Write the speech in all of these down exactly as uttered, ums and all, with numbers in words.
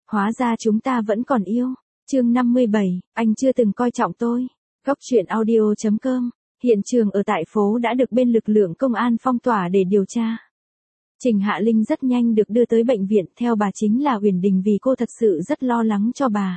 Hóa ra chúng ta vẫn còn yêu. Chương năm mươi bảy, anh chưa từng coi trọng tôi. Góc truyện audio chấm com. Hiện trường ở tại phố đã được bên lực lượng công an phong tỏa để điều tra. Trình Hạ Linh rất nhanh được đưa tới bệnh viện, theo bà chính là Uyển Đình vì cô thật sự rất lo lắng cho bà.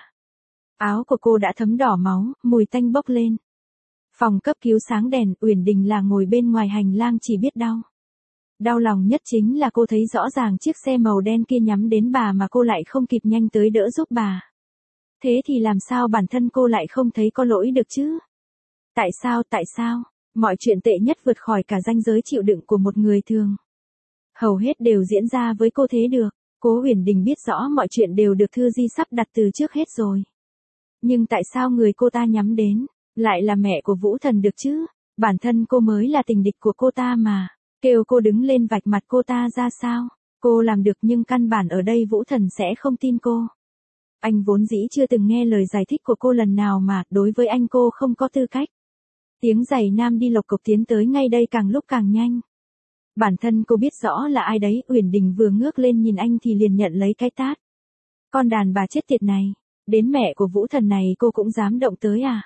Áo của cô đã thấm đỏ máu, mùi tanh bốc lên. Phòng cấp cứu sáng đèn, Uyển Đình là ngồi bên ngoài hành lang chỉ biết đau. Đau lòng nhất chính là cô thấy rõ ràng chiếc xe màu đen kia nhắm đến bà mà cô lại không kịp nhanh tới đỡ giúp bà. Thế thì làm sao bản thân cô lại không thấy có lỗi được chứ? Tại sao, tại sao? Mọi chuyện tệ nhất vượt khỏi cả ranh giới chịu đựng của một người thường. Hầu hết đều diễn ra với cô thế được. Cố Uyển Đình biết rõ mọi chuyện đều được Thư Di sắp đặt từ trước hết rồi. Nhưng tại sao người cô ta nhắm đến, lại là mẹ của Vũ Thần được chứ? Bản thân cô mới là tình địch của cô ta mà. Kêu cô đứng lên vạch mặt cô ta ra sao? Cô làm được nhưng căn bản ở đây Vũ Thần sẽ không tin cô. Anh vốn dĩ chưa từng nghe lời giải thích của cô lần nào mà, đối với anh cô không có tư cách. Tiếng giày nam đi lộc cộc tiến tới ngay đây càng lúc càng nhanh. Bản thân cô biết rõ là ai đấy, Uyển Đình vừa ngước lên nhìn anh thì liền nhận lấy cái tát. Con đàn bà chết tiệt này, đến mẹ của Vũ Thần này cô cũng dám động tới à?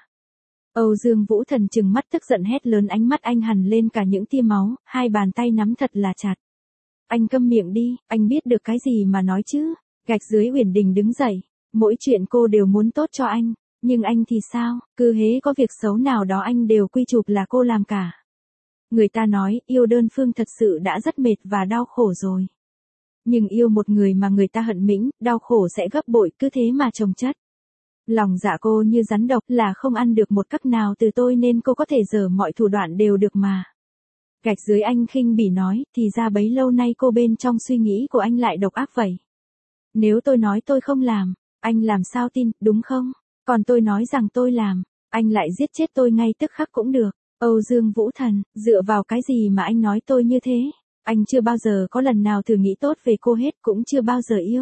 Âu Dương Vũ Thần trừng mắt tức giận hét lớn, ánh mắt anh hằn lên cả những tia máu, hai bàn tay nắm thật là chặt. Anh câm miệng đi, anh biết được cái gì mà nói chứ? Gạch dưới Uyển Đình đứng dậy, mỗi chuyện cô đều muốn tốt cho anh, nhưng anh thì sao, cứ hễ có việc xấu nào đó anh đều quy chụp là cô làm cả. Người ta nói, yêu đơn phương thật sự đã rất mệt và đau khổ rồi. Nhưng yêu một người mà người ta hận mĩnh, đau khổ sẽ gấp bội, cứ thế mà chồng chất. Lòng dạ cô như rắn độc, là không ăn được một cách nào từ tôi nên cô có thể giở mọi thủ đoạn đều được mà. Gạch dưới anh khinh bỉ nói, thì ra bấy lâu nay cô bên trong suy nghĩ của anh lại độc ác vậy. Nếu tôi nói tôi không làm, anh làm sao tin, đúng không? Còn tôi nói rằng tôi làm, anh lại giết chết tôi ngay tức khắc cũng được. Âu Dương Vũ Thần, dựa vào cái gì mà anh nói tôi như thế? Anh chưa bao giờ có lần nào thử nghĩ tốt về cô hết, cũng chưa bao giờ yêu.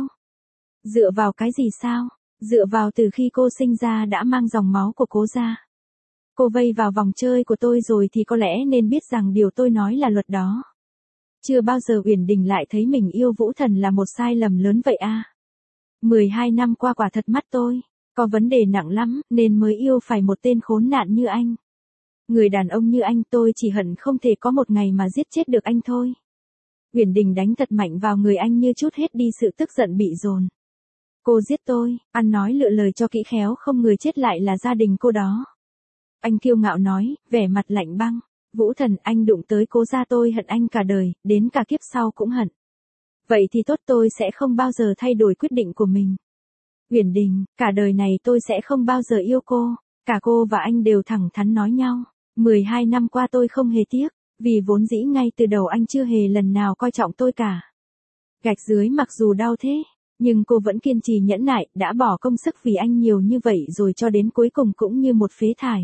Dựa vào cái gì sao? Dựa vào từ khi cô sinh ra đã mang dòng máu của Cố gia. Cô vây vào vòng chơi của tôi rồi thì có lẽ nên biết rằng điều tôi nói là luật đó. Chưa bao giờ Uyển Đình lại thấy mình yêu Vũ Thần là một sai lầm lớn vậy à? mười hai năm qua quả thật mắt tôi có vấn đề nặng lắm, nên mới yêu phải một tên khốn nạn như anh. Người đàn ông như anh, tôi chỉ hận không thể có một ngày mà giết chết được anh thôi. Uyển Đình đánh thật mạnh vào người anh như chút hết đi sự tức giận bị dồn. Cô giết tôi, ăn nói lựa lời cho kỹ khéo, không người chết lại là gia đình cô đó. Anh kiêu ngạo nói, vẻ mặt lạnh băng. Vũ Thần, anh đụng tới Cố gia tôi hận anh cả đời, đến cả kiếp sau cũng hận. Vậy thì tốt, tôi sẽ không bao giờ thay đổi quyết định của mình. Uyển Đình, cả đời này tôi sẽ không bao giờ yêu cô. Cả cô và anh đều thẳng thắn nói nhau. mười hai năm qua tôi không hề tiếc, vì vốn dĩ ngay từ đầu anh chưa hề lần nào coi trọng tôi cả. Gạch dưới mặc dù đau thế, nhưng cô vẫn kiên trì nhẫn nại, đã bỏ công sức vì anh nhiều như vậy rồi cho đến cuối cùng cũng như một phế thải.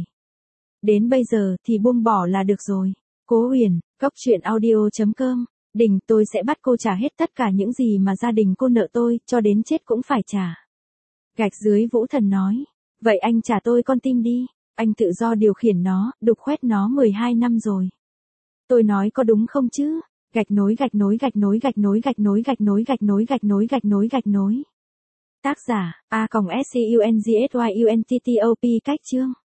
Đến bây giờ thì buông bỏ là được rồi. Cố Uyển, góc truyện audio chấm com. Đình, tôi sẽ bắt cô trả hết tất cả những gì mà gia đình cô nợ tôi, cho đến chết cũng phải trả. Gạch dưới Vũ Thần nói, vậy anh trả tôi con tim đi, anh tự do điều khiển nó, đục khoét nó mười hai năm rồi. Tôi nói có đúng không chứ? Gạch nối gạch nối gạch nối gạch nối gạch nối gạch nối gạch nối gạch nối gạch nối gạch nối. Tác giả, A S C U N G S Y U N T T O P. Cách chương.